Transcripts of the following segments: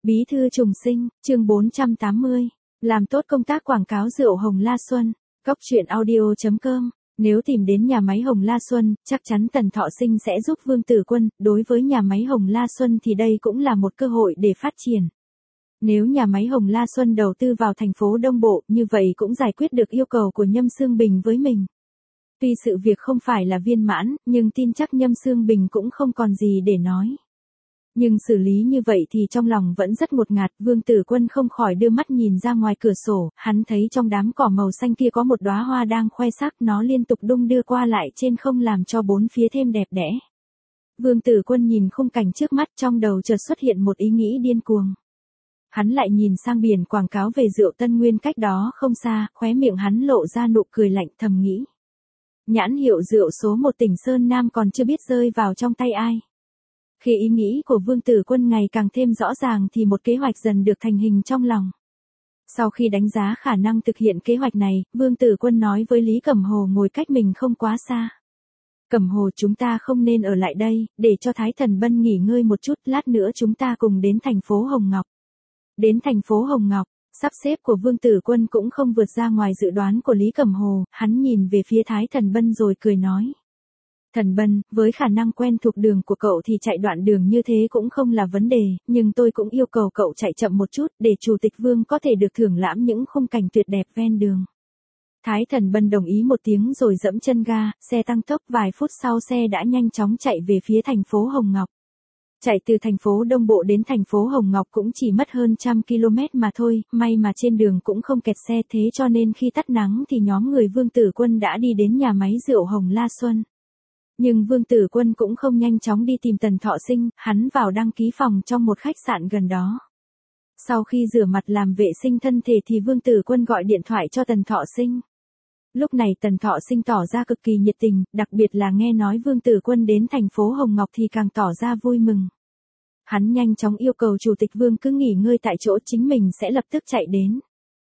Bí thư trùng sinh, chương 480. Làm tốt công tác quảng cáo rượu Hồng La Xuân. Cóc truyện audio.com. Nếu tìm đến nhà máy Hồng La Xuân, chắc chắn Tần Thọ Sinh sẽ giúp Vương Tử Quân. Đối với nhà máy Hồng La Xuân thì đây cũng là một cơ hội để phát triển. Nếu nhà máy Hồng La Xuân đầu tư vào thành phố Đông Bộ, như vậy cũng giải quyết được yêu cầu của Nhâm Xương Bình với mình. Tuy sự việc không phải là viên mãn, nhưng tin chắc Nhâm Xương Bình cũng không còn gì để nói. Nhưng xử lý như vậy thì trong lòng vẫn rất ngột ngạt, Vương Tử Quân không khỏi đưa mắt nhìn ra ngoài cửa sổ, hắn thấy trong đám cỏ màu xanh kia có một đóa hoa đang khoe sắc, nó liên tục đung đưa qua lại trên không làm cho bốn phía thêm đẹp đẽ. Vương Tử Quân nhìn khung cảnh trước mắt, trong đầu chợt xuất hiện một ý nghĩ điên cuồng. Hắn lại nhìn sang biển quảng cáo về rượu Tân Nguyên cách đó không xa, khóe miệng hắn lộ ra nụ cười lạnh, thầm nghĩ. Nhãn hiệu rượu số 1 tỉnh Sơn Nam còn chưa biết rơi vào trong tay ai. Khi ý nghĩ của Vương Tử Quân ngày càng thêm rõ ràng thì một kế hoạch dần được thành hình trong lòng. Sau khi đánh giá khả năng thực hiện kế hoạch này, Vương Tử Quân nói với Lý Cẩm Hồ ngồi cách mình không quá xa. Cẩm Hồ, chúng ta không nên ở lại đây, để cho Thái Thần Bân nghỉ ngơi một chút, lát nữa chúng ta cùng đến thành phố Hồng Ngọc. Đến thành phố Hồng Ngọc, sắp xếp của Vương Tử Quân cũng không vượt ra ngoài dự đoán của Lý Cẩm Hồ, hắn nhìn về phía Thái Thần Bân rồi cười nói. Thần Bân, với khả năng quen thuộc đường của cậu thì chạy đoạn đường như thế cũng không là vấn đề, nhưng tôi cũng yêu cầu cậu chạy chậm một chút, để Chủ tịch Vương có thể được thưởng lãm những khung cảnh tuyệt đẹp ven đường. Thái Thần Bân đồng ý một tiếng rồi dẫm chân ga, xe tăng tốc, vài phút sau xe đã nhanh chóng chạy về phía thành phố Hồng Ngọc. Chạy từ thành phố Đông Bộ đến thành phố Hồng Ngọc cũng chỉ mất hơn 100 km mà thôi, may mà trên đường cũng không kẹt xe, thế cho nên khi tắt nắng thì nhóm người Vương Tử Quân đã đi đến nhà máy rượu Hồng La Xuân. Nhưng Vương Tử Quân cũng không nhanh chóng đi tìm Tần Thọ Sinh, hắn vào đăng ký phòng trong một khách sạn gần đó. Sau khi rửa mặt làm vệ sinh thân thể thì Vương Tử Quân gọi điện thoại cho Tần Thọ Sinh. Lúc này Tần Thọ Sinh tỏ ra cực kỳ nhiệt tình, đặc biệt là nghe nói Vương Tử Quân đến thành phố Hồng Ngọc thì càng tỏ ra vui mừng. Hắn nhanh chóng yêu cầu Chủ tịch Vương cứ nghỉ ngơi tại chỗ, chính mình sẽ lập tức chạy đến.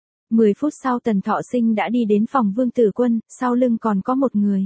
10 phút sau Tần Thọ Sinh đã đi đến phòng Vương Tử Quân, sau lưng còn có một người.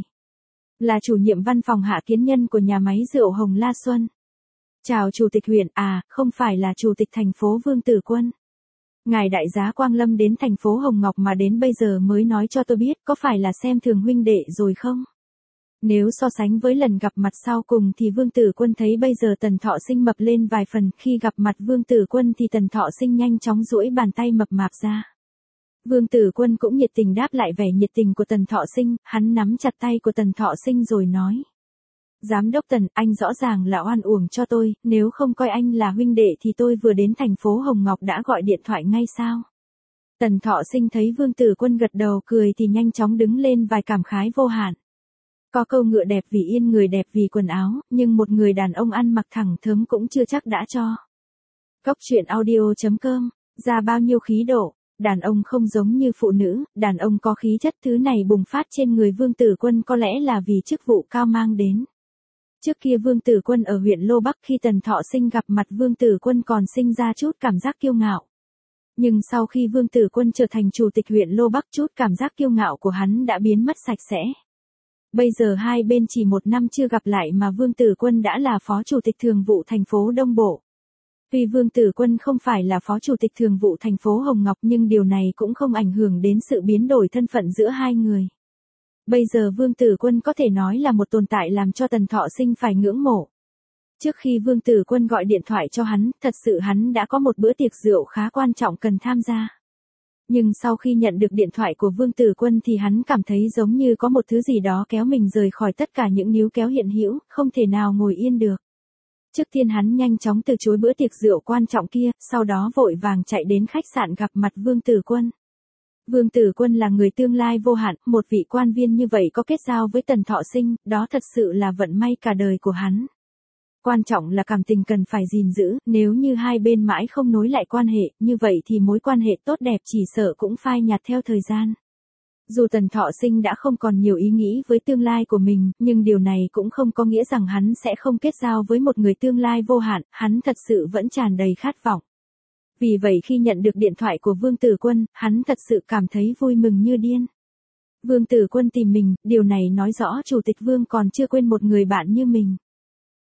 Là chủ nhiệm văn phòng Hạ Kiến Nhân của nhà máy rượu Hồng La Xuân. Chào Chủ tịch huyện, không phải là Chủ tịch thành phố Vương Tử Quân. Ngài đại giá Quang Lâm đến thành phố Hồng Ngọc mà đến bây giờ mới nói cho tôi biết, có phải là xem thường huynh đệ rồi không? Nếu so sánh với lần gặp mặt sau cùng thì Vương Tử Quân thấy bây giờ Tần Thọ Sinh mập lên vài phần, khi gặp mặt Vương Tử Quân thì Tần Thọ Sinh nhanh chóng duỗi bàn tay mập mạp ra. Vương Tử Quân cũng nhiệt tình đáp lại vẻ nhiệt tình của Tần Thọ Sinh, hắn nắm chặt tay của Tần Thọ Sinh rồi nói. Giám đốc Tần, anh rõ ràng là oan uổng cho tôi, nếu không coi anh là huynh đệ thì tôi vừa đến thành phố Hồng Ngọc đã gọi điện thoại ngay sao? Tần Thọ Sinh thấy Vương Tử Quân gật đầu cười thì nhanh chóng đứng lên vài cảm khái vô hạn. Có câu ngựa đẹp vì yên, người đẹp vì quần áo, nhưng một người đàn ông ăn mặc thẳng thớm cũng chưa chắc đã cho. Cóc truyện audio.com, ra bao nhiêu khí độ. Đàn ông không giống như phụ nữ, đàn ông có khí chất, thứ này bùng phát trên người Vương Tử Quân có lẽ là vì chức vụ cao mang đến. Trước kia Vương Tử Quân ở huyện Lô Bắc, khi Tần Thọ Sinh gặp mặt Vương Tử Quân còn sinh ra chút cảm giác kiêu ngạo. Nhưng sau khi Vương Tử Quân trở thành chủ tịch huyện Lô Bắc, chút cảm giác kiêu ngạo của hắn đã biến mất sạch sẽ. Bây giờ hai bên chỉ một năm chưa gặp lại mà Vương Tử Quân đã là phó chủ tịch thường vụ thành phố Đông Bộ. Tuy Vương Tử Quân không phải là phó chủ tịch thường vụ thành phố Hồng Ngọc nhưng điều này cũng không ảnh hưởng đến sự biến đổi thân phận giữa hai người. Bây giờ Vương Tử Quân có thể nói là một tồn tại làm cho Tần Thọ Sinh phải ngưỡng mộ. Trước khi Vương Tử Quân gọi điện thoại cho hắn, thật sự hắn đã có một bữa tiệc rượu khá quan trọng cần tham gia. Nhưng sau khi nhận được điện thoại của Vương Tử Quân thì hắn cảm thấy giống như có một thứ gì đó kéo mình rời khỏi tất cả những níu kéo hiện hữu, không thể nào ngồi yên được. Trước tiên hắn nhanh chóng từ chối bữa tiệc rượu quan trọng kia, sau đó vội vàng chạy đến khách sạn gặp mặt Vương Tử Quân. Vương Tử Quân là người tương lai vô hạn, một vị quan viên như vậy có kết giao với Tần Thọ Sinh, đó thật sự là vận may cả đời của hắn. Quan trọng là cảm tình cần phải gìn giữ, nếu như hai bên mãi không nối lại quan hệ, như vậy thì mối quan hệ tốt đẹp chỉ sợ cũng phai nhạt theo thời gian. Dù Tần Thọ Sinh đã không còn nhiều ý nghĩ với tương lai của mình, nhưng điều này cũng không có nghĩa rằng hắn sẽ không kết giao với một người tương lai vô hạn, hắn thật sự vẫn tràn đầy khát vọng. Vì vậy khi nhận được điện thoại của Vương Tử Quân, hắn thật sự cảm thấy vui mừng như điên. Vương Tử Quân tìm mình, điều này nói rõ Chủ tịch Vương còn chưa quên một người bạn như mình.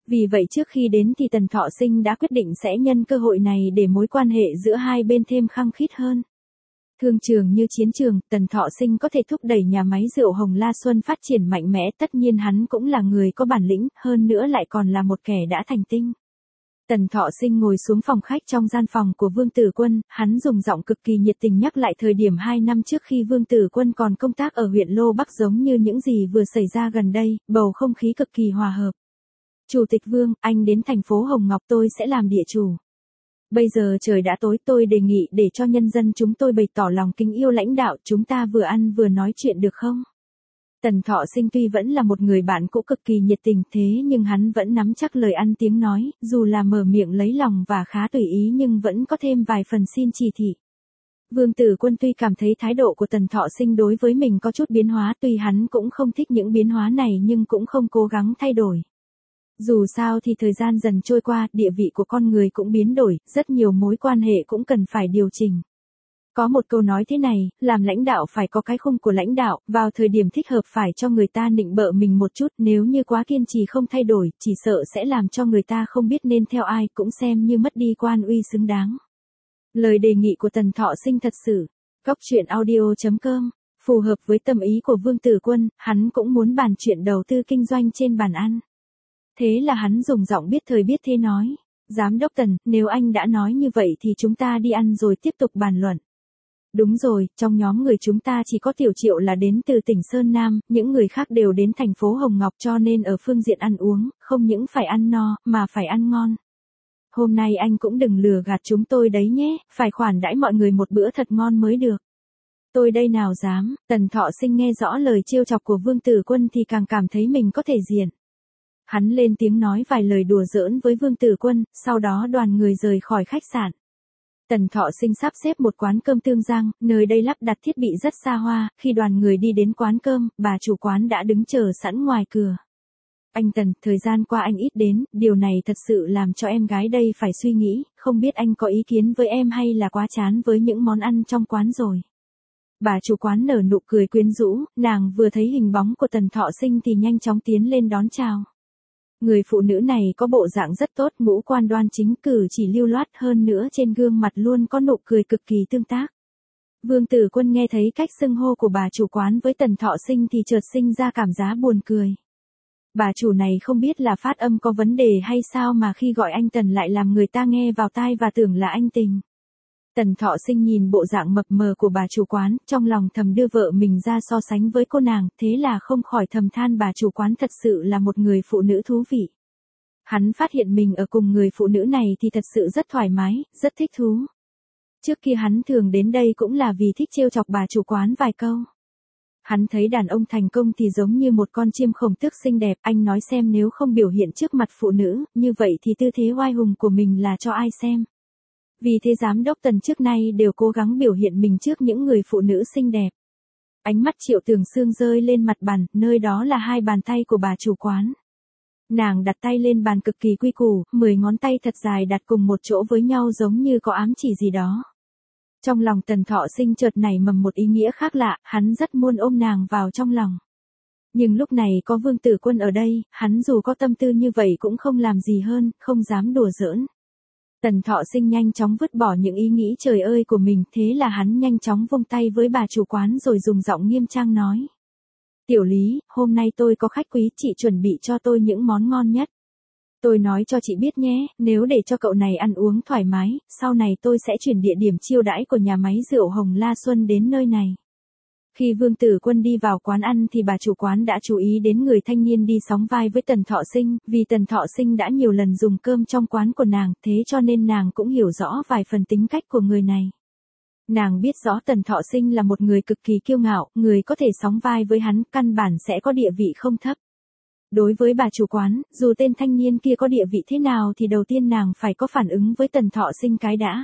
Vì vậy trước khi đến thì Tần Thọ Sinh đã quyết định sẽ nhân cơ hội này để mối quan hệ giữa hai bên thêm khăng khít hơn. Thương trường như chiến trường, Tần Thọ Sinh có thể thúc đẩy nhà máy rượu Hồng La Xuân phát triển mạnh mẽ, tất nhiên hắn cũng là người có bản lĩnh, hơn nữa lại còn là một kẻ đã thành tinh. Tần Thọ Sinh ngồi xuống phòng khách trong gian phòng của Vương Tử Quân, hắn dùng giọng cực kỳ nhiệt tình nhắc lại thời điểm 2 năm trước khi Vương Tử Quân còn công tác ở huyện Lô Bắc giống như những gì vừa xảy ra gần đây, bầu không khí cực kỳ hòa hợp. Chủ tịch Vương, anh đến thành phố Hồng Ngọc tôi sẽ làm địa chủ. Bây giờ trời đã tối, tôi đề nghị để cho nhân dân chúng tôi bày tỏ lòng kính yêu lãnh đạo, chúng ta vừa ăn vừa nói chuyện được không? Tần Thọ Sinh tuy vẫn là một người bạn cũ cực kỳ nhiệt tình thế nhưng hắn vẫn nắm chắc lời ăn tiếng nói, dù là mở miệng lấy lòng và khá tùy ý nhưng vẫn có thêm vài phần xin chỉ thị. Vương Tử Quân tuy cảm thấy thái độ của Tần Thọ Sinh đối với mình có chút biến hóa, tuy hắn cũng không thích những biến hóa này nhưng cũng không cố gắng thay đổi. Dù sao thì thời gian dần trôi qua, địa vị của con người cũng biến đổi, rất nhiều mối quan hệ cũng cần phải điều chỉnh. Có một câu nói thế này, làm lãnh đạo phải có cái khung của lãnh đạo, vào thời điểm thích hợp phải cho người ta nịnh bợ mình một chút, nếu như quá kiên trì không thay đổi, chỉ sợ sẽ làm cho người ta không biết nên theo ai, cũng xem như mất đi quan uy xứng đáng. Lời đề nghị của Tần Thọ Sinh thật sự, Cóc Truyện Audio.com, phù hợp với tâm ý của Vương Tử Quân, hắn cũng muốn bàn chuyện đầu tư kinh doanh trên bàn ăn. Thế là hắn dùng giọng biết thời biết thế nói, Giám đốc Tần, nếu anh đã nói như vậy thì chúng ta đi ăn rồi tiếp tục bàn luận. Đúng rồi, trong nhóm người chúng ta chỉ có Tiểu Triệu là đến từ tỉnh Sơn Nam, những người khác đều đến thành phố Hồng Ngọc cho nên ở phương diện ăn uống, không những phải ăn no, mà phải ăn ngon. Hôm nay anh cũng đừng lừa gạt chúng tôi đấy nhé, phải khoản đãi mọi người một bữa thật ngon mới được. Tôi đây nào dám, Tần Thọ Sinh nghe rõ lời trêu chọc của Vương Tử Quân thì càng cảm thấy mình có thể diện. Hắn lên tiếng nói vài lời đùa giỡn với Vương Tử Quân, sau đó đoàn người rời khỏi khách sạn. Tần Thọ Sinh sắp xếp một quán cơm Tương Giang, nơi đây lắp đặt thiết bị rất xa hoa, khi đoàn người đi đến quán cơm, bà chủ quán đã đứng chờ sẵn ngoài cửa. Anh Tần, thời gian qua anh ít đến, điều này thật sự làm cho em gái đây phải suy nghĩ, không biết anh có ý kiến với em hay là quá chán với những món ăn trong quán rồi. Bà chủ quán nở nụ cười quyến rũ, nàng vừa thấy hình bóng của Tần Thọ Sinh thì nhanh chóng tiến lên đón chào. Người phụ nữ này có bộ dạng rất tốt, ngũ quan đoan chính, cử chỉ lưu loát, hơn nữa trên gương mặt luôn có nụ cười cực kỳ tương tác. Vương Tử Quân nghe thấy cách xưng hô của bà chủ quán với Tần Thọ Sinh thì chợt sinh ra cảm giác buồn cười. Bà chủ này không biết là phát âm có vấn đề hay sao mà khi gọi anh Tần lại làm người ta nghe vào tai và tưởng là anh Tình. Tần Thọ Sinh nhìn bộ dạng mập mờ của bà chủ quán, trong lòng thầm đưa vợ mình ra so sánh với cô nàng, thế là không khỏi thầm than bà chủ quán thật sự là một người phụ nữ thú vị. Hắn phát hiện mình ở cùng người phụ nữ này thì thật sự rất thoải mái, rất thích thú. Trước kia hắn thường đến đây cũng là vì thích trêu chọc bà chủ quán vài câu. Hắn thấy đàn ông thành công thì giống như một con chim khổng tước xinh đẹp, anh nói xem nếu không biểu hiện trước mặt phụ nữ, như vậy thì tư thế oai hùng của mình là cho ai xem. Vì thế giám đốc Tần trước nay đều cố gắng biểu hiện mình trước những người phụ nữ xinh đẹp. Ánh mắt Triệu Tường Sương rơi lên mặt bàn, nơi đó là 2 bàn tay của bà chủ quán. Nàng đặt tay lên bàn cực kỳ quy củ, 10 ngón tay thật dài đặt cùng một chỗ với nhau giống như có ám chỉ gì đó. Trong lòng Tần Thọ Sinh chợt nảy mầm một ý nghĩa khác lạ, hắn rất muốn ôm nàng vào trong lòng. Nhưng lúc này có Vương Tử Quân ở đây, hắn dù có tâm tư như vậy cũng không làm gì hơn, không dám đùa giỡn. Tần Thọ Sinh nhanh chóng vứt bỏ những ý nghĩ trời ơi của mình, thế là hắn nhanh chóng vung tay với bà chủ quán rồi dùng giọng nghiêm trang nói. Tiểu Lý, hôm nay tôi có khách quý, chị chuẩn bị cho tôi những món ngon nhất. Tôi nói cho chị biết nhé, nếu để cho cậu này ăn uống thoải mái, sau này tôi sẽ chuyển địa điểm chiêu đãi của nhà máy rượu Hồng La Xuân đến nơi này. Khi Vương Tử Quân đi vào quán ăn thì bà chủ quán đã chú ý đến người thanh niên đi sóng vai với Tần Thọ Sinh, vì Tần Thọ Sinh đã nhiều lần dùng cơm trong quán của nàng, thế cho nên nàng cũng hiểu rõ vài phần tính cách của người này. Nàng biết rõ Tần Thọ Sinh là một người cực kỳ kiêu ngạo, người có thể sóng vai với hắn, căn bản sẽ có địa vị không thấp. Đối với bà chủ quán, dù tên thanh niên kia có địa vị thế nào thì đầu tiên nàng phải có phản ứng với Tần Thọ Sinh cái đã.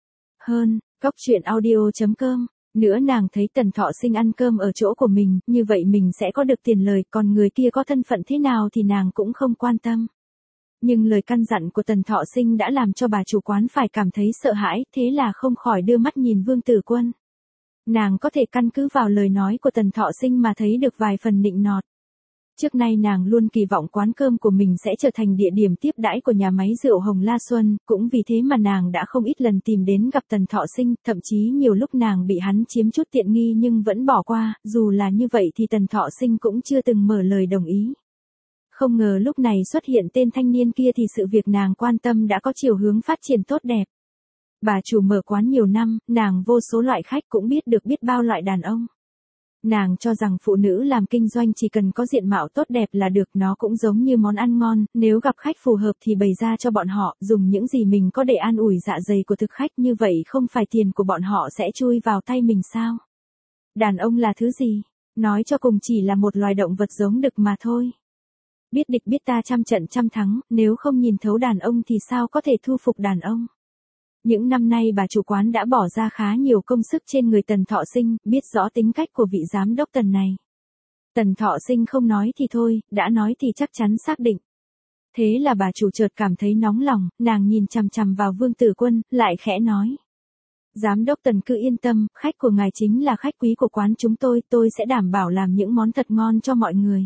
Hơn, Cóc Truyện Audio.com. Nữa nàng thấy Tần Thọ Sinh ăn cơm ở chỗ của mình, như vậy mình sẽ có được tiền lời, còn người kia có thân phận thế nào thì nàng cũng không quan tâm. Nhưng lời căn dặn của Tần Thọ Sinh đã làm cho bà chủ quán phải cảm thấy sợ hãi, thế là không khỏi đưa mắt nhìn Vương Tử Quân. Nàng có thể căn cứ vào lời nói của Tần Thọ Sinh mà thấy được vài phần nịnh nọt. Trước nay nàng luôn kỳ vọng quán cơm của mình sẽ trở thành địa điểm tiếp đãi của nhà máy rượu Hồng La Xuân, cũng vì thế mà nàng đã không ít lần tìm đến gặp Tần Thọ Sinh, thậm chí nhiều lúc nàng bị hắn chiếm chút tiện nghi nhưng vẫn bỏ qua, dù là như vậy thì Tần Thọ Sinh cũng chưa từng mở lời đồng ý. Không ngờ lúc này xuất hiện tên thanh niên kia thì sự việc nàng quan tâm đã có chiều hướng phát triển tốt đẹp. Bà chủ mở quán nhiều năm, nàng vô số loại khách cũng biết bao loại đàn ông. Nàng cho rằng phụ nữ làm kinh doanh chỉ cần có diện mạo tốt đẹp là được, nó cũng giống như món ăn ngon, nếu gặp khách phù hợp thì bày ra cho bọn họ, dùng những gì mình có để an ủi dạ dày của thực khách, như vậy không phải tiền của bọn họ sẽ chui vào tay mình sao? Đàn ông là thứ gì? Nói cho cùng chỉ là một loài động vật giống đực mà thôi. Biết địch biết ta trăm trận trăm thắng, nếu không nhìn thấu đàn ông thì sao có thể thu phục đàn ông? Những năm nay bà chủ quán đã bỏ ra khá nhiều công sức trên người Tần Thọ Sinh, biết rõ tính cách của vị giám đốc Tần này. Tần Thọ Sinh không nói thì thôi, đã nói thì chắc chắn xác định. Thế là bà chủ chợt cảm thấy nóng lòng, nàng nhìn chằm chằm vào Vương Tử Quân, lại khẽ nói. Giám đốc Tần cứ yên tâm, khách của ngài chính là khách quý của quán chúng tôi sẽ đảm bảo làm những món thật ngon cho mọi người.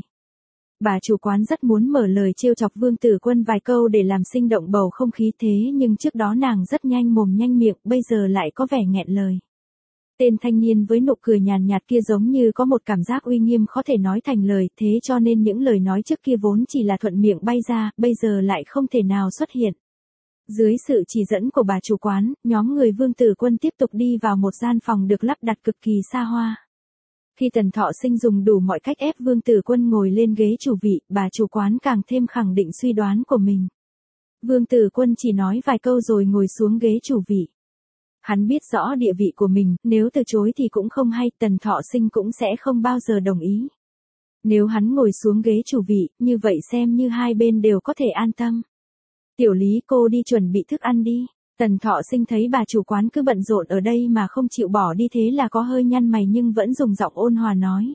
Bà chủ quán rất muốn mở lời trêu chọc Vương Tử Quân vài câu để làm sinh động bầu không khí, thế nhưng trước đó nàng rất nhanh mồm nhanh miệng, bây giờ lại có vẻ nghẹn lời. Tên thanh niên với nụ cười nhàn nhạt kia giống như có một cảm giác uy nghiêm khó thể nói thành lời, thế cho nên những lời nói trước kia vốn chỉ là thuận miệng bay ra, bây giờ lại không thể nào xuất hiện. Dưới sự chỉ dẫn của bà chủ quán, nhóm người Vương Tử Quân tiếp tục đi vào một gian phòng được lắp đặt cực kỳ xa hoa. Khi Tần Thọ Sinh dùng đủ mọi cách ép Vương Tử Quân ngồi lên ghế chủ vị, bà chủ quán càng thêm khẳng định suy đoán của mình. Vương Tử Quân chỉ nói vài câu rồi ngồi xuống ghế chủ vị. Hắn biết rõ địa vị của mình, nếu từ chối thì cũng không hay, Tần Thọ Sinh cũng sẽ không bao giờ đồng ý. Nếu hắn ngồi xuống ghế chủ vị, như vậy xem như hai bên đều có thể an tâm. Tiểu Lý, cô đi chuẩn bị thức ăn đi. Tần Thọ Sinh thấy bà chủ quán cứ bận rộn ở đây mà không chịu bỏ đi, thế là có hơi nhăn mày nhưng vẫn dùng giọng ôn hòa nói.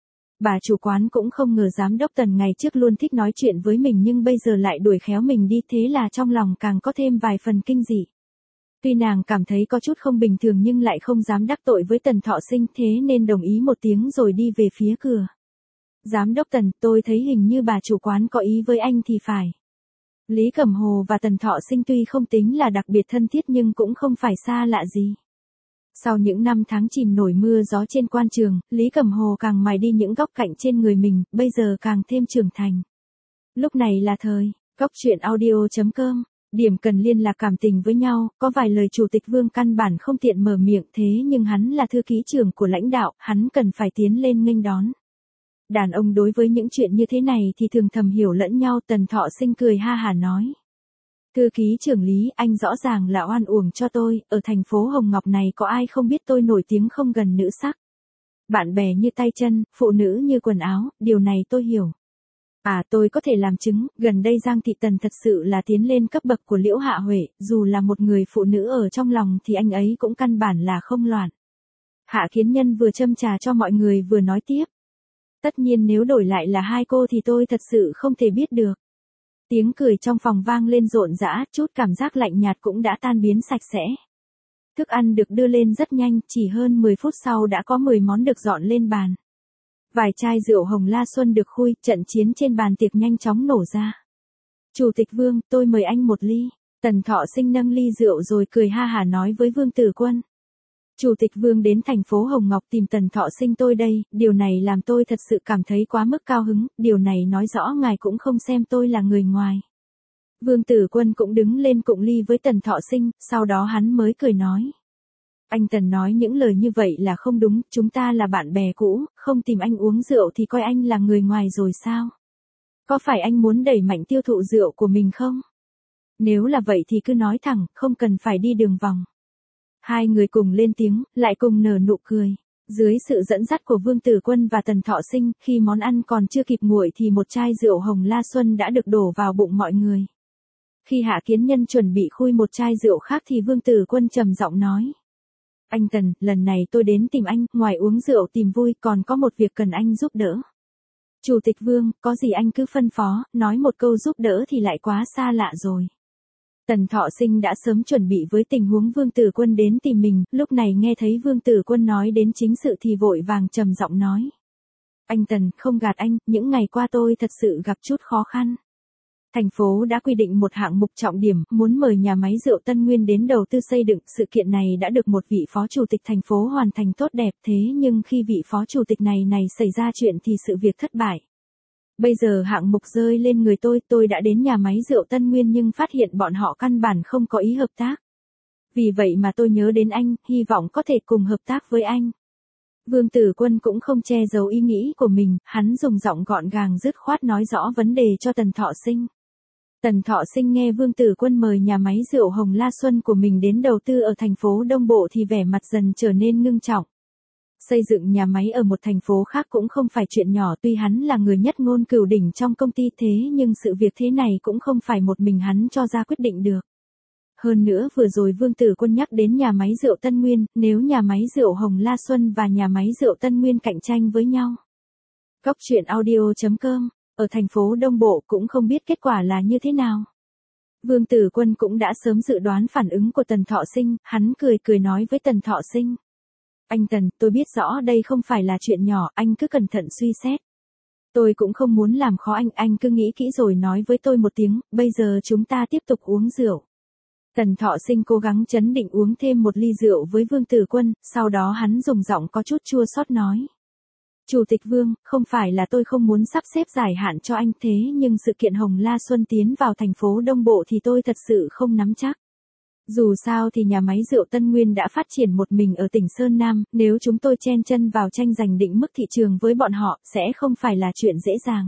Bà chủ quán cũng không ngờ giám đốc Tần ngày trước luôn thích nói chuyện với mình nhưng bây giờ lại đuổi khéo mình đi, thế là trong lòng càng có thêm vài phần kinh dị. Tuy nàng cảm thấy có chút không bình thường nhưng lại không dám đắc tội với Tần Thọ Sinh, thế nên đồng ý một tiếng rồi đi về phía cửa. Giám đốc Tần, tôi thấy hình như bà chủ quán có ý với anh thì phải. Lý Cẩm Hồ và Tần Thọ Sinh tuy không tính là đặc biệt thân thiết nhưng cũng không phải xa lạ gì. Sau những năm tháng chìm nổi mưa gió trên quan trường, Lý Cẩm Hồ càng mài đi những góc cạnh trên người mình, bây giờ càng thêm trưởng thành. Lúc này là thời, góc truyện audio.com, điểm cần liên lạc cảm tình với nhau, có vài lời Chủ tịch Vương căn bản không tiện mở miệng, thế nhưng hắn là thư ký trưởng của lãnh đạo, hắn cần phải tiến lên nghênh đón. Đàn ông đối với những chuyện như thế này thì thường thầm hiểu lẫn nhau. Tần Thọ Sinh cười ha hả nói. Thư ký trưởng Lý, anh rõ ràng là oan uổng cho tôi, ở thành phố Hồng Ngọc này có ai không biết tôi nổi tiếng không gần nữ sắc. Bạn bè như tay chân, phụ nữ như quần áo, điều này tôi hiểu. Tôi có thể làm chứng, gần đây Giang Thị Tần thật sự là tiến lên cấp bậc của Liễu Hạ Huệ, dù là một người phụ nữ ở trong lòng thì anh ấy cũng căn bản là không loạn. Hạ Kiến Nhân vừa châm trà cho mọi người vừa nói tiếp. Tất nhiên nếu đổi lại là hai cô thì tôi thật sự không thể biết được. Tiếng cười trong phòng vang lên rộn rã, chút cảm giác lạnh nhạt cũng đã tan biến sạch sẽ. Thức ăn được đưa lên rất nhanh, chỉ hơn 10 phút sau đã có 10 món được dọn lên bàn. Vài chai rượu Hồng La Xuân được khui, trận chiến trên bàn tiệc nhanh chóng nổ ra. Chủ tịch Vương, tôi mời anh một ly. Tần Thọ Sinh nâng ly rượu rồi cười ha hả nói với Vương Tử Quân. Chủ tịch Vương đến thành phố Hồng Ngọc tìm Tần Thọ Sinh tôi đây, điều này làm tôi thật sự cảm thấy quá mức cao hứng, điều này nói rõ ngài cũng không xem tôi là người ngoài. Vương Tử Quân cũng đứng lên cụng ly với Tần Thọ Sinh, sau đó hắn mới cười nói. Anh Tần nói những lời như vậy là không đúng, chúng ta là bạn bè cũ, không tìm anh uống rượu thì coi anh là người ngoài rồi sao? Có phải anh muốn đẩy mạnh tiêu thụ rượu của mình không? Nếu là vậy thì cứ nói thẳng, không cần phải đi đường vòng. Hai người cùng lên tiếng, lại cùng nở nụ cười. Dưới sự dẫn dắt của Vương Tử Quân và Tần Thọ Sinh, khi món ăn còn chưa kịp nguội thì một chai rượu Hồng La Xuân đã được đổ vào bụng mọi người. Khi Hạ Kiến Nhân chuẩn bị khui một chai rượu khác thì Vương Tử Quân trầm giọng nói. Anh Tần, lần này tôi đến tìm anh, ngoài uống rượu tìm vui còn có một việc cần anh giúp đỡ. Chủ tịch Vương, có gì anh cứ phân phó, nói một câu giúp đỡ thì lại quá xa lạ rồi. Tần Thọ Sinh đã sớm chuẩn bị với tình huống Vương Tử Quân đến tìm mình, lúc này nghe thấy Vương Tử Quân nói đến chính sự thì vội vàng trầm giọng nói. Anh Tần, không gạt anh, những ngày qua tôi thật sự gặp chút khó khăn. Thành phố đã quy định một hạng mục trọng điểm, muốn mời nhà máy rượu Tân Nguyên đến đầu tư xây dựng. Sự kiện này đã được một vị phó chủ tịch thành phố hoàn thành tốt đẹp, thế nhưng khi vị phó chủ tịch này xảy ra chuyện thì sự việc thất bại. Bây giờ hạng mục rơi lên người tôi đã đến nhà máy rượu Tân Nguyên nhưng phát hiện bọn họ căn bản không có ý hợp tác. Vì vậy mà tôi nhớ đến anh, hy vọng có thể cùng hợp tác với anh. Vương Tử Quân cũng không che giấu ý nghĩ của mình, hắn dùng giọng gọn gàng dứt khoát nói rõ vấn đề cho Tần Thọ Sinh. Tần Thọ Sinh nghe Vương Tử Quân mời nhà máy rượu Hồng La Xuân của mình đến đầu tư ở thành phố Đông Bộ thì vẻ mặt dần trở nên ngưng trọng. Xây dựng nhà máy ở một thành phố khác cũng không phải chuyện nhỏ, tuy hắn là người nhất ngôn cửu đỉnh trong công ty thế nhưng sự việc thế này cũng không phải một mình hắn cho ra quyết định được. Hơn nữa vừa rồi Vương Tử Quân nhắc đến nhà máy rượu Tân Nguyên, nếu nhà máy rượu Hồng La Xuân và nhà máy rượu Tân Nguyên cạnh tranh với nhau. Cóc truyện audio.com, ở thành phố Đông Bộ cũng không biết kết quả là như thế nào. Vương Tử Quân cũng đã sớm dự đoán phản ứng của Tần Thọ Sinh, hắn cười nói với Tần Thọ Sinh. Anh Tần, tôi biết rõ đây không phải là chuyện nhỏ, anh cứ cẩn thận suy xét. Tôi cũng không muốn làm khó anh cứ nghĩ kỹ rồi nói với tôi một tiếng, bây giờ chúng ta tiếp tục uống rượu. Tần Thọ Sinh cố gắng trấn định uống thêm một ly rượu với Vương Tử Quân, sau đó hắn dùng giọng có chút chua xót nói. Chủ tịch Vương, không phải là tôi không muốn sắp xếp dài hạn cho anh thế nhưng sự kiện Hồng La Xuân tiến vào thành phố Đông Bộ thì tôi thật sự không nắm chắc. Dù sao thì nhà máy rượu Tân Nguyên đã phát triển một mình ở tỉnh Sơn Nam, nếu chúng tôi chen chân vào tranh giành định mức thị trường với bọn họ, sẽ không phải là chuyện dễ dàng.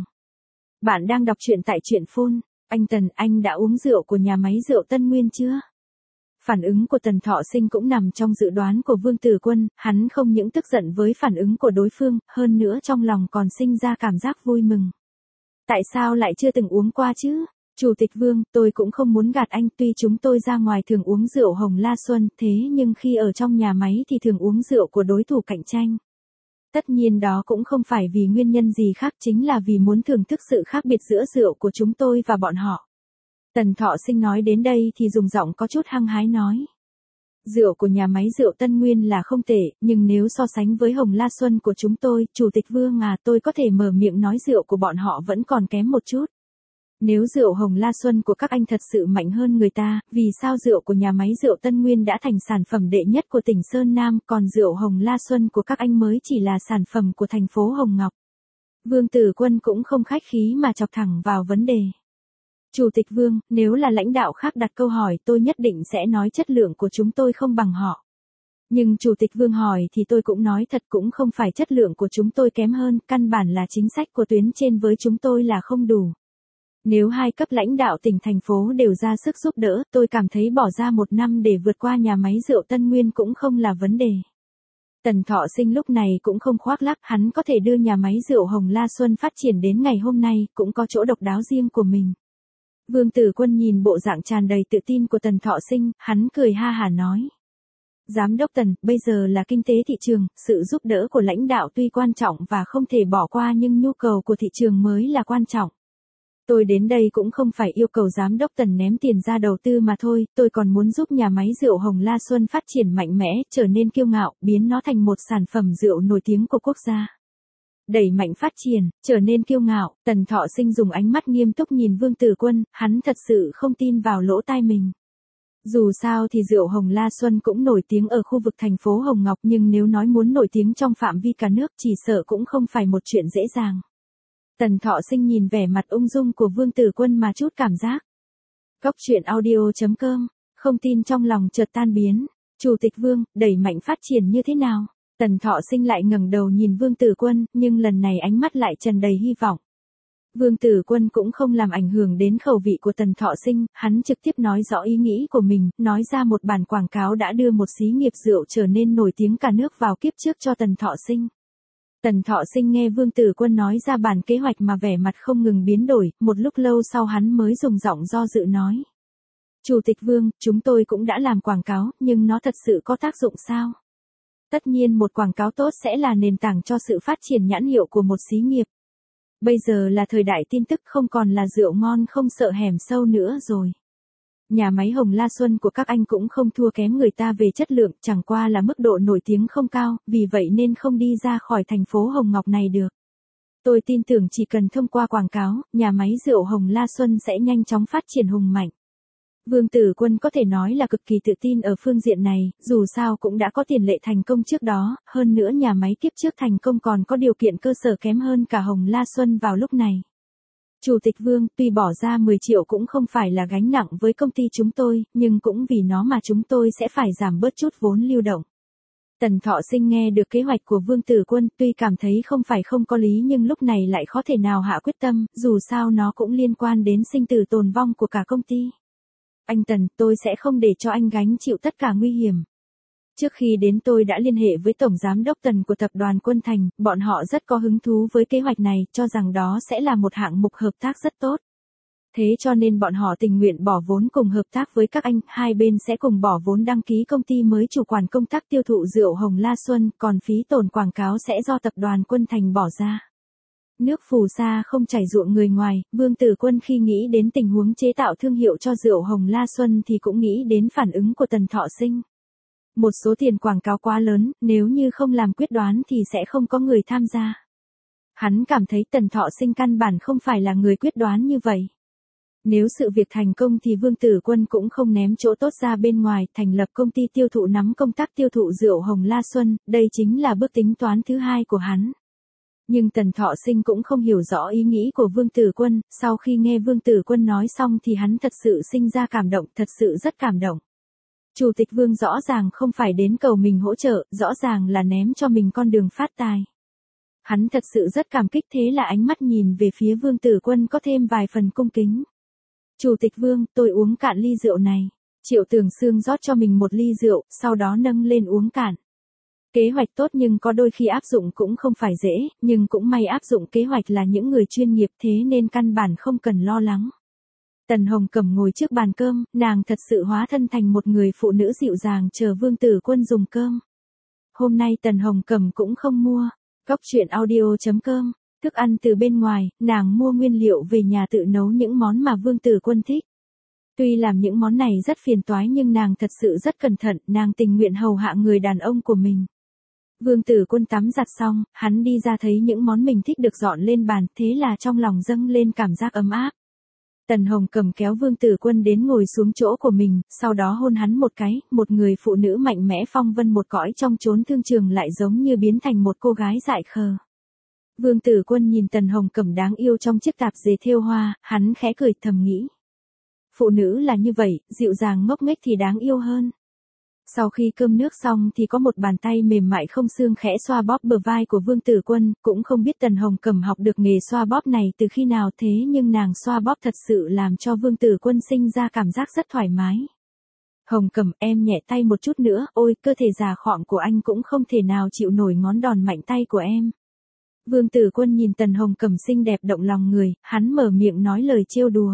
Bạn đang đọc truyện tại truyện phone. Anh Tần, anh đã uống rượu của nhà máy rượu Tân Nguyên chưa? Phản ứng của Tần Thọ Sinh cũng nằm trong dự đoán của Vương Tử Quân, hắn không những tức giận với phản ứng của đối phương, hơn nữa trong lòng còn sinh ra cảm giác vui mừng. Tại sao lại chưa từng uống qua chứ? Chủ tịch Vương, tôi cũng không muốn gạt anh, tuy chúng tôi ra ngoài thường uống rượu Hồng La Xuân, thế nhưng khi ở trong nhà máy thì thường uống rượu của đối thủ cạnh tranh. Tất nhiên đó cũng không phải vì nguyên nhân gì khác, chính là vì muốn thưởng thức sự khác biệt giữa rượu của chúng tôi và bọn họ. Tần Thọ Sinh nói đến đây thì dùng giọng có chút hăng hái nói. Rượu của nhà máy rượu Tân Nguyên là không tệ, nhưng nếu so sánh với Hồng La Xuân của chúng tôi, Chủ tịch Vương tôi có thể mở miệng nói rượu của bọn họ vẫn còn kém một chút. Nếu rượu Hồng La Xuân của các anh thật sự mạnh hơn người ta, vì sao rượu của nhà máy rượu Tân Nguyên đã thành sản phẩm đệ nhất của tỉnh Sơn Nam, còn rượu Hồng La Xuân của các anh mới chỉ là sản phẩm của thành phố Hồng Ngọc? Vương Tử Quân cũng không khách khí mà chọc thẳng vào vấn đề. Chủ tịch Vương, nếu là lãnh đạo khác đặt câu hỏi tôi nhất định sẽ nói chất lượng của chúng tôi không bằng họ. Nhưng Chủ tịch Vương hỏi thì tôi cũng nói thật, cũng không phải chất lượng của chúng tôi kém hơn, căn bản là chính sách của tuyến trên với chúng tôi là không đủ. Nếu hai cấp lãnh đạo tỉnh thành phố đều ra sức giúp đỡ, tôi cảm thấy bỏ ra 1 năm để vượt qua nhà máy rượu Tân Nguyên cũng không là vấn đề. Tần Thọ Sinh lúc này cũng không khoác lác, hắn có thể đưa nhà máy rượu Hồng La Xuân phát triển đến ngày hôm nay, cũng có chỗ độc đáo riêng của mình. Vương Tử Quân nhìn bộ dạng tràn đầy tự tin của Tần Thọ Sinh, hắn cười ha hả nói. Giám đốc Tần, bây giờ là kinh tế thị trường, sự giúp đỡ của lãnh đạo tuy quan trọng và không thể bỏ qua nhưng nhu cầu của thị trường mới là quan trọng. Tôi đến đây cũng không phải yêu cầu giám đốc Tần ném tiền ra đầu tư mà thôi, tôi còn muốn giúp nhà máy rượu Hồng La Xuân phát triển mạnh mẽ, trở nên kiêu ngạo, biến nó thành một sản phẩm rượu nổi tiếng của quốc gia. Đẩy mạnh phát triển, trở nên kiêu ngạo, Tần Thọ Sinh dùng ánh mắt nghiêm túc nhìn Vương Tử Quân, hắn thật sự không tin vào lỗ tai mình. Dù sao thì rượu Hồng La Xuân cũng nổi tiếng ở khu vực thành phố Hồng Ngọc, nhưng nếu nói muốn nổi tiếng trong phạm vi cả nước chỉ sợ cũng không phải một chuyện dễ dàng. Tần Thọ Sinh nhìn vẻ mặt ung dung của Vương Tử Quân mà chút cảm giác. Cóc truyện audio.com, không tin trong lòng chợt tan biến. Chủ tịch Vương, đẩy mạnh phát triển như thế nào? Tần Thọ Sinh lại ngẩng đầu nhìn Vương Tử Quân, nhưng lần này ánh mắt lại tràn đầy hy vọng. Vương Tử Quân cũng không làm ảnh hưởng đến khẩu vị của Tần Thọ Sinh, hắn trực tiếp nói rõ ý nghĩ của mình, nói ra một bản quảng cáo đã đưa một xí nghiệp rượu trở nên nổi tiếng cả nước vào kiếp trước cho Tần Thọ Sinh. Tần Thọ Sinh nghe Vương Tử Quân nói ra bản kế hoạch mà vẻ mặt không ngừng biến đổi, một lúc lâu sau hắn mới dùng giọng do dự nói. Chủ tịch Vương, chúng tôi cũng đã làm quảng cáo, nhưng nó thật sự có tác dụng sao? Tất nhiên một quảng cáo tốt sẽ là nền tảng cho sự phát triển nhãn hiệu của một xí nghiệp. Bây giờ là thời đại tin tức, không còn là rượu ngon không sợ hẻm sâu nữa rồi. Nhà máy Hồng La Xuân của các anh cũng không thua kém người ta về chất lượng, chẳng qua là mức độ nổi tiếng không cao, vì vậy nên không đi ra khỏi thành phố Hồng Ngọc này được. Tôi tin tưởng chỉ cần thông qua quảng cáo, nhà máy rượu Hồng La Xuân sẽ nhanh chóng phát triển hùng mạnh. Vương Tử Quân có thể nói là cực kỳ tự tin ở phương diện này, dù sao cũng đã có tiền lệ thành công trước đó, hơn nữa nhà máy kiếp trước thành công còn có điều kiện cơ sở kém hơn cả Hồng La Xuân vào lúc này. Chủ tịch Vương, tuy bỏ ra 10 triệu cũng không phải là gánh nặng với công ty chúng tôi, nhưng cũng vì nó mà chúng tôi sẽ phải giảm bớt chút vốn lưu động. Tần Thọ Sinh nghe được kế hoạch của Vương Tử Quân, tuy cảm thấy không phải không có lý nhưng lúc này lại khó thể nào hạ quyết tâm, dù sao nó cũng liên quan đến sinh tử tồn vong của cả công ty. Anh Tần, tôi sẽ không để cho anh gánh chịu tất cả nguy hiểm. Trước khi đến tôi đã liên hệ với Tổng Giám đốc Tần của Tập đoàn Quân Thành, bọn họ rất có hứng thú với kế hoạch này, cho rằng đó sẽ là một hạng mục hợp tác rất tốt. Thế cho nên bọn họ tình nguyện bỏ vốn cùng hợp tác với các anh, hai bên sẽ cùng bỏ vốn đăng ký công ty mới chủ quản công tác tiêu thụ rượu Hồng La Xuân, còn phí tổn quảng cáo sẽ do Tập đoàn Quân Thành bỏ ra. Nước phù sa không chảy ruộng người ngoài, Vương Tử Quân khi nghĩ đến tình huống chế tạo thương hiệu cho rượu Hồng La Xuân thì cũng nghĩ đến phản ứng của Tần Thọ Sinh. Một số tiền quảng cáo quá lớn, nếu như không làm quyết đoán thì sẽ không có người tham gia. Hắn cảm thấy Tần Thọ Sinh căn bản không phải là người quyết đoán như vậy. Nếu sự việc thành công thì Vương Tử Quân cũng không ném chỗ tốt ra bên ngoài, thành lập công ty tiêu thụ nắm công tác tiêu thụ rượu Hồng La Xuân, đây chính là bước tính toán thứ hai của hắn. Nhưng Tần Thọ Sinh cũng không hiểu rõ ý nghĩ của Vương Tử Quân, sau khi nghe Vương Tử Quân nói xong thì hắn thật sự sinh ra cảm động, thật sự rất cảm động. Chủ tịch Vương rõ ràng không phải đến cầu mình hỗ trợ, rõ ràng là ném cho mình con đường phát tài. Hắn thật sự rất cảm kích, thế là ánh mắt nhìn về phía Vương Tử Quân có thêm vài phần cung kính. Chủ tịch Vương, tôi uống cạn ly rượu này. Triệu Tường Sương rót cho mình một ly rượu, sau đó nâng lên uống cạn. Kế hoạch tốt nhưng có đôi khi áp dụng cũng không phải dễ, nhưng cũng may áp dụng kế hoạch là những người chuyên nghiệp thế nên căn bản không cần lo lắng. Tần Hồng Cẩm ngồi trước bàn cơm, nàng thật sự hóa thân thành một người phụ nữ dịu dàng chờ Vương Tử Quân dùng cơm. Hôm nay Tần Hồng Cẩm cũng không mua. Goctruyện.audio.com, thức ăn từ bên ngoài, nàng mua nguyên liệu về nhà tự nấu những món mà Vương Tử Quân thích. Tuy làm những món này rất phiền toái nhưng nàng thật sự rất cẩn thận, nàng tình nguyện hầu hạ người đàn ông của mình. Vương Tử Quân tắm giặt xong, hắn đi ra thấy những món mình thích được dọn lên bàn, thế là trong lòng dâng lên cảm giác ấm áp. Tần Hồng Cẩm kéo Vương Tử Quân đến ngồi xuống chỗ của mình, sau đó hôn hắn một cái, một người phụ nữ mạnh mẽ phong vân một cõi trong chốn thương trường lại giống như biến thành một cô gái dại khờ. Vương Tử Quân nhìn Tần Hồng Cẩm đáng yêu trong chiếc tạp dề thêu hoa, hắn khẽ cười thầm nghĩ. Phụ nữ là như vậy, dịu dàng ngốc nghếch thì đáng yêu hơn. Sau khi cơm nước xong thì có một bàn tay mềm mại không xương khẽ xoa bóp bờ vai của Vương Tử Quân, cũng không biết Tần Hồng Cẩm học được nghề xoa bóp này từ khi nào thế nhưng nàng xoa bóp thật sự làm cho Vương Tử Quân sinh ra cảm giác rất thoải mái. Hồng Cẩm, em nhẹ tay một chút nữa, ôi cơ thể già khọm của anh cũng không thể nào chịu nổi ngón đòn mạnh tay của em. Vương Tử Quân nhìn Tần Hồng Cẩm xinh đẹp động lòng người, hắn mở miệng nói lời trêu đùa.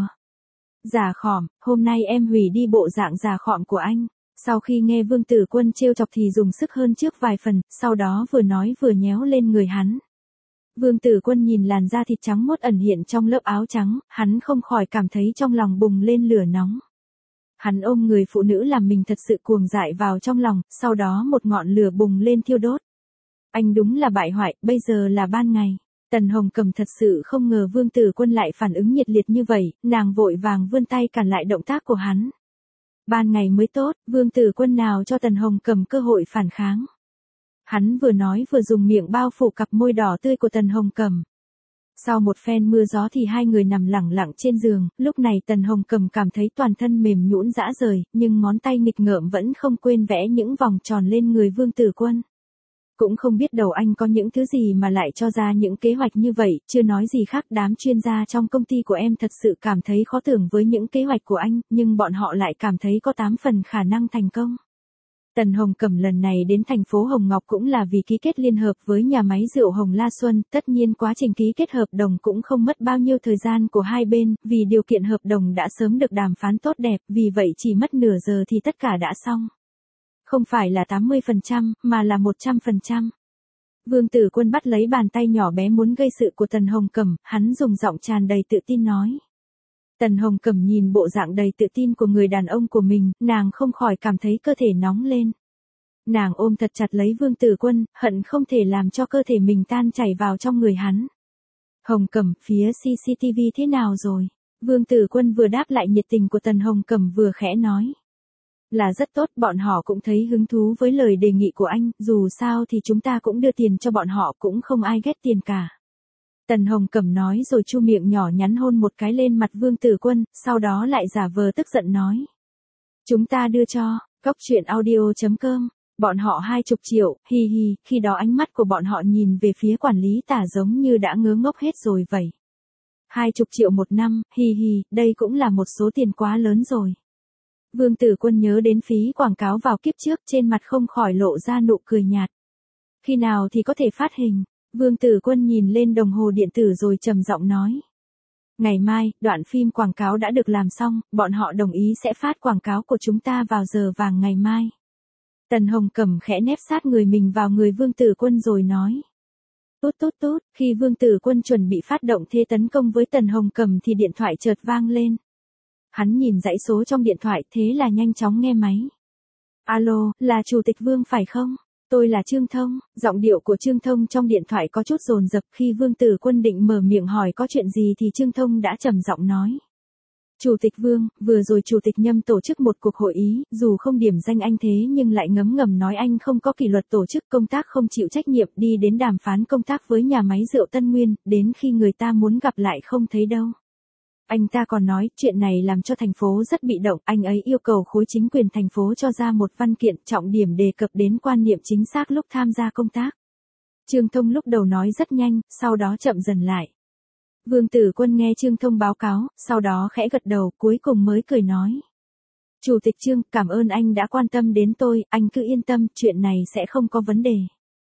Già khọm, hôm nay em hủy đi bộ dạng già khọm của anh. Sau khi nghe Vương Tử Quân trêu chọc thì dùng sức hơn trước vài phần, sau đó vừa nói vừa nhéo lên người hắn. Vương Tử Quân nhìn làn da thịt trắng muốt ẩn hiện trong lớp áo trắng, hắn không khỏi cảm thấy trong lòng bùng lên lửa nóng. Hắn ôm người phụ nữ làm mình thật sự cuồng dại vào trong lòng, sau đó một ngọn lửa bùng lên thiêu đốt. Anh đúng là bại hoại, bây giờ là ban ngày. Tần Hồng Cẩm thật sự không ngờ Vương Tử Quân lại phản ứng nhiệt liệt như vậy, nàng vội vàng vươn tay cản lại động tác của hắn. Ban ngày mới tốt, Vương Tử Quân nào cho Tần Hồng Cẩm cơ hội phản kháng. Hắn vừa nói vừa dùng miệng bao phủ cặp môi đỏ tươi của Tần Hồng Cẩm. Sau một phen mưa gió thì hai người nằm lẳng lặng trên giường, lúc này Tần Hồng Cẩm cảm thấy toàn thân mềm nhũn rã rời, nhưng ngón tay nghịch ngợm vẫn không quên vẽ những vòng tròn lên người Vương Tử Quân. Cũng không biết đầu anh có những thứ gì mà lại cho ra những kế hoạch như vậy, chưa nói gì khác, đám chuyên gia trong công ty của em thật sự cảm thấy khó tưởng với những kế hoạch của anh, nhưng bọn họ lại cảm thấy có 8 phần khả năng thành công. Tần Hồng Cẩm lần này đến thành phố Hồng Ngọc cũng là vì ký kết liên hợp với nhà máy rượu Hồng La Xuân, tất nhiên quá trình ký kết hợp đồng cũng không mất bao nhiêu thời gian của hai bên, vì điều kiện hợp đồng đã sớm được đàm phán tốt đẹp, vì vậy chỉ mất nửa giờ thì tất cả đã xong. Không phải là 80%, mà là 100%. Vương Tử Quân bắt lấy bàn tay nhỏ bé muốn gây sự của Tần Hồng Cẩm, hắn dùng giọng tràn đầy tự tin nói. Tần Hồng Cẩm nhìn bộ dạng đầy tự tin của người đàn ông của mình, nàng không khỏi cảm thấy cơ thể nóng lên. Nàng ôm thật chặt lấy Vương Tử Quân, hận không thể làm cho cơ thể mình tan chảy vào trong người hắn. Hồng Cẩm, phía CCTV thế nào rồi? Vương Tử Quân vừa đáp lại nhiệt tình của Tần Hồng Cẩm vừa khẽ nói. Là rất tốt, bọn họ cũng thấy hứng thú với lời đề nghị của anh, dù sao thì chúng ta cũng đưa tiền cho bọn họ, cũng không ai ghét tiền cả. Tần Hồng Cẩm nói rồi chu miệng nhỏ nhắn hôn một cái lên mặt Vương Tử Quân, sau đó lại giả vờ tức giận nói. Chúng ta đưa cho, Cốc Truyện Audio.com, bọn họ 20 triệu, hi hi, khi đó ánh mắt của bọn họ nhìn về phía quản lý Tả giống như đã ngớ ngốc hết rồi vậy. 20 triệu một năm, hi hi, đây cũng là một số tiền quá lớn rồi. Vương Tử Quân nhớ đến phí quảng cáo vào kiếp trước, trên mặt không khỏi lộ ra nụ cười nhạt. Khi nào thì có thể phát hình? Vương Tử Quân nhìn lên đồng hồ điện tử rồi trầm giọng nói. Ngày mai, đoạn phim quảng cáo đã được làm xong, bọn họ đồng ý sẽ phát quảng cáo của chúng ta vào giờ vàng ngày mai. Tần Hồng Cẩm khẽ nép sát người mình vào người Vương Tử Quân rồi nói. Tút tút tút, khi Vương Tử Quân chuẩn bị phát động thế tấn công với Tần Hồng Cẩm thì điện thoại chợt vang lên. Hắn nhìn dãy số trong điện thoại, thế là nhanh chóng nghe máy. Alo, là Chủ tịch Vương phải không? Tôi là Trương Thông. Giọng điệu của Trương Thông trong điện thoại có chút dồn dập, khi Vương Tử Quân định mở miệng hỏi có chuyện gì thì Trương Thông đã trầm giọng nói. Chủ tịch Vương, vừa rồi Chủ tịch Nhâm tổ chức một cuộc hội ý, dù không điểm danh anh thế nhưng lại ngấm ngầm nói anh không có kỷ luật tổ chức công tác, không chịu trách nhiệm, đi đến đàm phán công tác với nhà máy rượu Tân Nguyên, đến khi người ta muốn gặp lại không thấy đâu. Anh ta còn nói, chuyện này làm cho thành phố rất bị động, anh ấy yêu cầu khối chính quyền thành phố cho ra một văn kiện, trọng điểm đề cập đến quan niệm chính xác lúc tham gia công tác. Trương Thông lúc đầu nói rất nhanh, sau đó chậm dần lại. Vương Tử Quân nghe Trương Thông báo cáo, sau đó khẽ gật đầu, cuối cùng mới cười nói. Chủ tịch Trương, cảm ơn anh đã quan tâm đến tôi, anh cứ yên tâm, chuyện này sẽ không có vấn đề.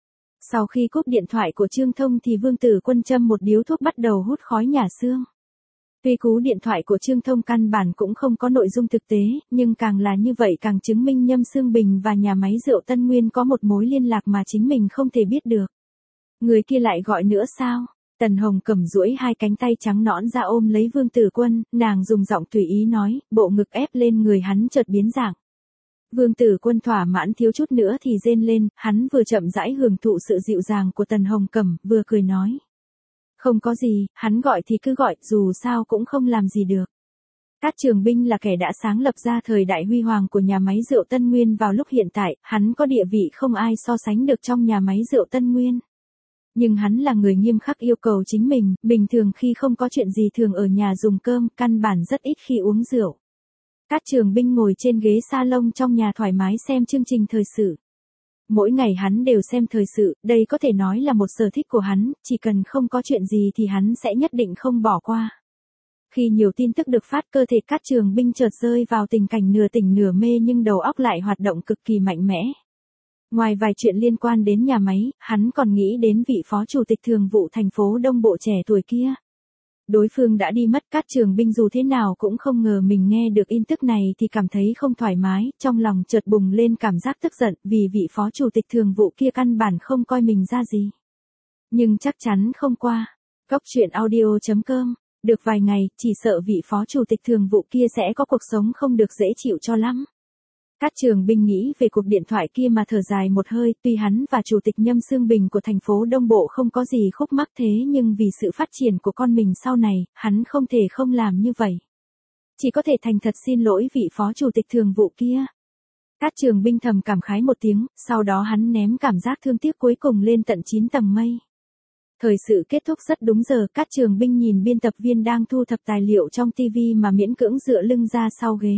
Sau khi cúp điện thoại của Trương Thông thì Vương Tử Quân châm một điếu thuốc bắt đầu hút khói nhả xương. Tuy cú điện thoại của Trương Thông căn bản cũng không có nội dung thực tế, nhưng càng là như vậy càng chứng minh Nhâm Xương Bình và nhà máy rượu Tân Nguyên có một mối liên lạc mà chính mình không thể biết được. Người kia lại gọi nữa sao? Tần Hồng Cẩm duỗi hai cánh tay trắng nõn ra ôm lấy Vương Tử Quân, nàng dùng giọng tùy ý nói, bộ ngực ép lên người hắn chợt biến dạng. Vương Tử Quân thỏa mãn thiếu chút nữa thì rên lên, hắn vừa chậm rãi hưởng thụ sự dịu dàng của Tần Hồng Cẩm, vừa cười nói. Không có gì, hắn gọi thì cứ gọi, dù sao cũng không làm gì được. Cát Trường Binh là kẻ đã sáng lập ra thời đại huy hoàng của nhà máy rượu Tân Nguyên vào lúc hiện tại, hắn có địa vị không ai so sánh được trong nhà máy rượu Tân Nguyên. Nhưng hắn là người nghiêm khắc yêu cầu chính mình, bình thường khi không có chuyện gì thường ở nhà dùng cơm, căn bản rất ít khi uống rượu. Cát Trường Binh ngồi trên ghế salon trong nhà thoải mái xem chương trình thời sự. Mỗi ngày hắn đều xem thời sự, đây có thể nói là một sở thích của hắn, chỉ cần không có chuyện gì thì hắn sẽ nhất định không bỏ qua. Khi nhiều tin tức được phát, cơ thể Cát Trường Binh chợt rơi vào tình cảnh nửa tỉnh nửa mê nhưng đầu óc lại hoạt động cực kỳ mạnh mẽ. Ngoài vài chuyện liên quan đến nhà máy, hắn còn nghĩ đến vị phó chủ tịch thường vụ thành phố Đông Bộ trẻ tuổi kia. Đối phương đã đi mất, Cát Trường Binh dù thế nào cũng không ngờ mình nghe được tin tức này thì cảm thấy không thoải mái, trong lòng chợt bùng lên cảm giác tức giận vì vị phó chủ tịch thường vụ kia căn bản không coi mình ra gì. Nhưng chắc chắn không qua. Cốc Truyện Audio.com, được vài ngày, chỉ sợ vị phó chủ tịch thường vụ kia sẽ có cuộc sống không được dễ chịu cho lắm. Cát Trường Binh nghĩ về cuộc điện thoại kia mà thở dài một hơi, tuy hắn và Chủ tịch Nhâm Xương Bình của thành phố Đông Bộ không có gì khúc mắc thế nhưng vì sự phát triển của con mình sau này, hắn không thể không làm như vậy. Chỉ có thể thành thật xin lỗi vị phó chủ tịch thường vụ kia. Cát Trường Binh thầm cảm khái một tiếng, sau đó hắn ném cảm giác thương tiếc cuối cùng lên tận 9 tầng mây. Thời sự kết thúc rất đúng giờ, Cát Trường Binh nhìn biên tập viên đang thu thập tài liệu trong TV mà miễn cưỡng dựa lưng ra sau ghế.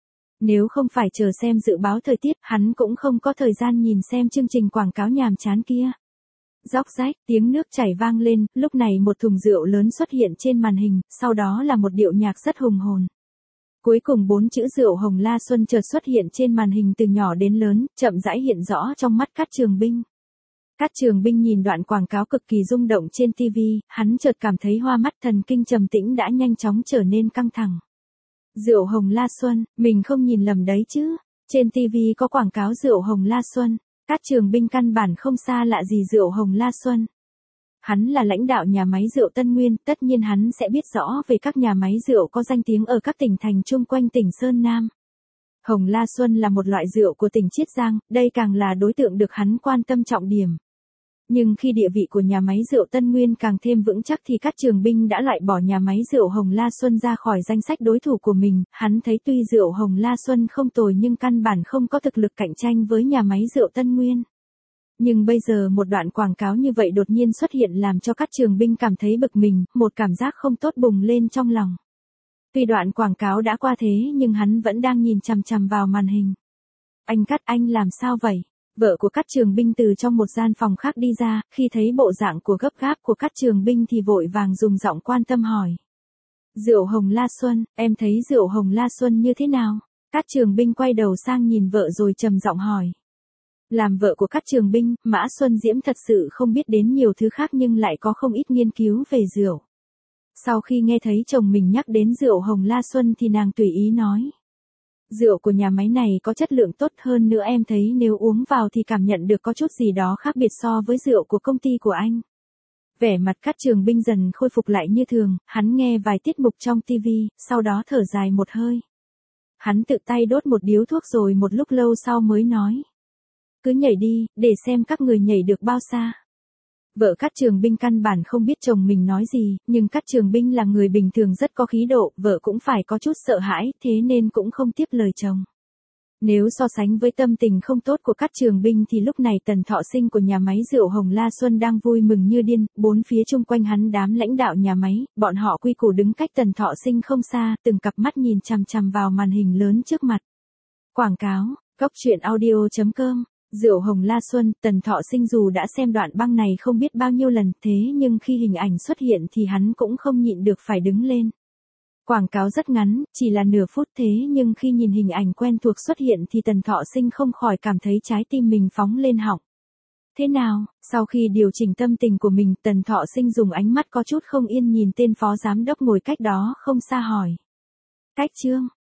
Nếu không phải chờ xem dự báo thời tiết, hắn cũng không có thời gian nhìn xem chương trình quảng cáo nhàm chán kia. Róc rách, tiếng nước chảy vang lên, lúc này một thùng rượu lớn xuất hiện trên màn hình, sau đó là một điệu nhạc rất hùng hồn. Cuối cùng 4 chữ rượu Hồng La Xuân chợt xuất hiện trên màn hình từ nhỏ đến lớn, chậm rãi hiện rõ trong mắt Cát Trường Binh. Cát Trường Binh nhìn đoạn quảng cáo cực kỳ rung động trên TV, hắn chợt cảm thấy hoa mắt, thần kinh trầm tĩnh đã nhanh chóng trở nên căng thẳng. Rượu Hồng La Xuân, mình không nhìn lầm đấy chứ. Trên TV có quảng cáo rượu Hồng La Xuân. Cát Trường Binh căn bản không xa lạ gì rượu Hồng La Xuân. Hắn là lãnh đạo nhà máy rượu Tân Nguyên, tất nhiên hắn sẽ biết rõ về các nhà máy rượu có danh tiếng ở các tỉnh thành chung quanh tỉnh Sơn Nam. Hồng La Xuân là một loại rượu của tỉnh Chiết Giang, đây càng là đối tượng được hắn quan tâm trọng điểm. Nhưng khi địa vị của nhà máy rượu Tân Nguyên càng thêm vững chắc thì Cát Trường Binh đã loại bỏ nhà máy rượu Hồng La Xuân ra khỏi danh sách đối thủ của mình, hắn thấy tuy rượu Hồng La Xuân không tồi nhưng căn bản không có thực lực cạnh tranh với nhà máy rượu Tân Nguyên. Nhưng bây giờ một đoạn quảng cáo như vậy đột nhiên xuất hiện làm cho Cát Trường Binh cảm thấy bực mình, một cảm giác không tốt bùng lên trong lòng. Tuy đoạn quảng cáo đã qua thế nhưng hắn vẫn đang nhìn chằm chằm vào màn hình. Anh Cát, anh làm sao vậy? Vợ của Cát Trường Binh từ trong một gian phòng khác đi ra, khi thấy bộ dạng của gấp gáp của Cát Trường Binh thì vội vàng dùng giọng quan tâm hỏi. Rượu Hồng La Xuân, em thấy rượu Hồng La Xuân như thế nào? Cát Trường Binh quay đầu sang nhìn vợ rồi trầm giọng hỏi. Làm vợ của Cát Trường Binh, Mã Xuân Diễm thật sự không biết đến nhiều thứ khác nhưng lại có không ít nghiên cứu về rượu. Sau khi nghe thấy chồng mình nhắc đến rượu Hồng La Xuân thì nàng tùy ý nói. Rượu của nhà máy này có chất lượng tốt hơn nữa, em thấy nếu uống vào thì cảm nhận được có chút gì đó khác biệt so với rượu của công ty của anh. Vẻ mặt Cát Trường Binh dần khôi phục lại như thường, hắn nghe vài tiết mục trong TV, sau đó thở dài một hơi. Hắn tự tay đốt một điếu thuốc rồi một lúc lâu sau mới nói. Cứ nhảy đi, để xem các người nhảy được bao xa. Vợ Cát Trường Binh căn bản không biết chồng mình nói gì, nhưng Cát Trường Binh là người bình thường rất có khí độ, vợ cũng phải có chút sợ hãi, thế nên cũng không tiếp lời chồng. Nếu so sánh với tâm tình không tốt của Cát Trường Binh thì lúc này Tần Thọ Sinh của nhà máy rượu Hồng La Xuân đang vui mừng như điên, bốn phía chung quanh hắn đám lãnh đạo nhà máy, bọn họ quy củ đứng cách Tần Thọ Sinh không xa, từng cặp mắt nhìn chằm chằm vào màn hình lớn trước mặt. Quảng cáo, coctruyện.audio.com. Rượu Hồng La Xuân, Tần Thọ Sinh dù đã xem đoạn băng này không biết bao nhiêu lần thế nhưng khi hình ảnh xuất hiện thì hắn cũng không nhịn được phải đứng lên. Quảng cáo rất ngắn, chỉ là nửa phút thế nhưng khi nhìn hình ảnh quen thuộc xuất hiện thì Tần Thọ Sinh không khỏi cảm thấy trái tim mình phóng lên họng. Thế nào, sau khi điều chỉnh tâm tình của mình, Tần Thọ Sinh dùng ánh mắt có chút không yên nhìn tên phó giám đốc ngồi cách đó không xa hỏi. Cách Trương,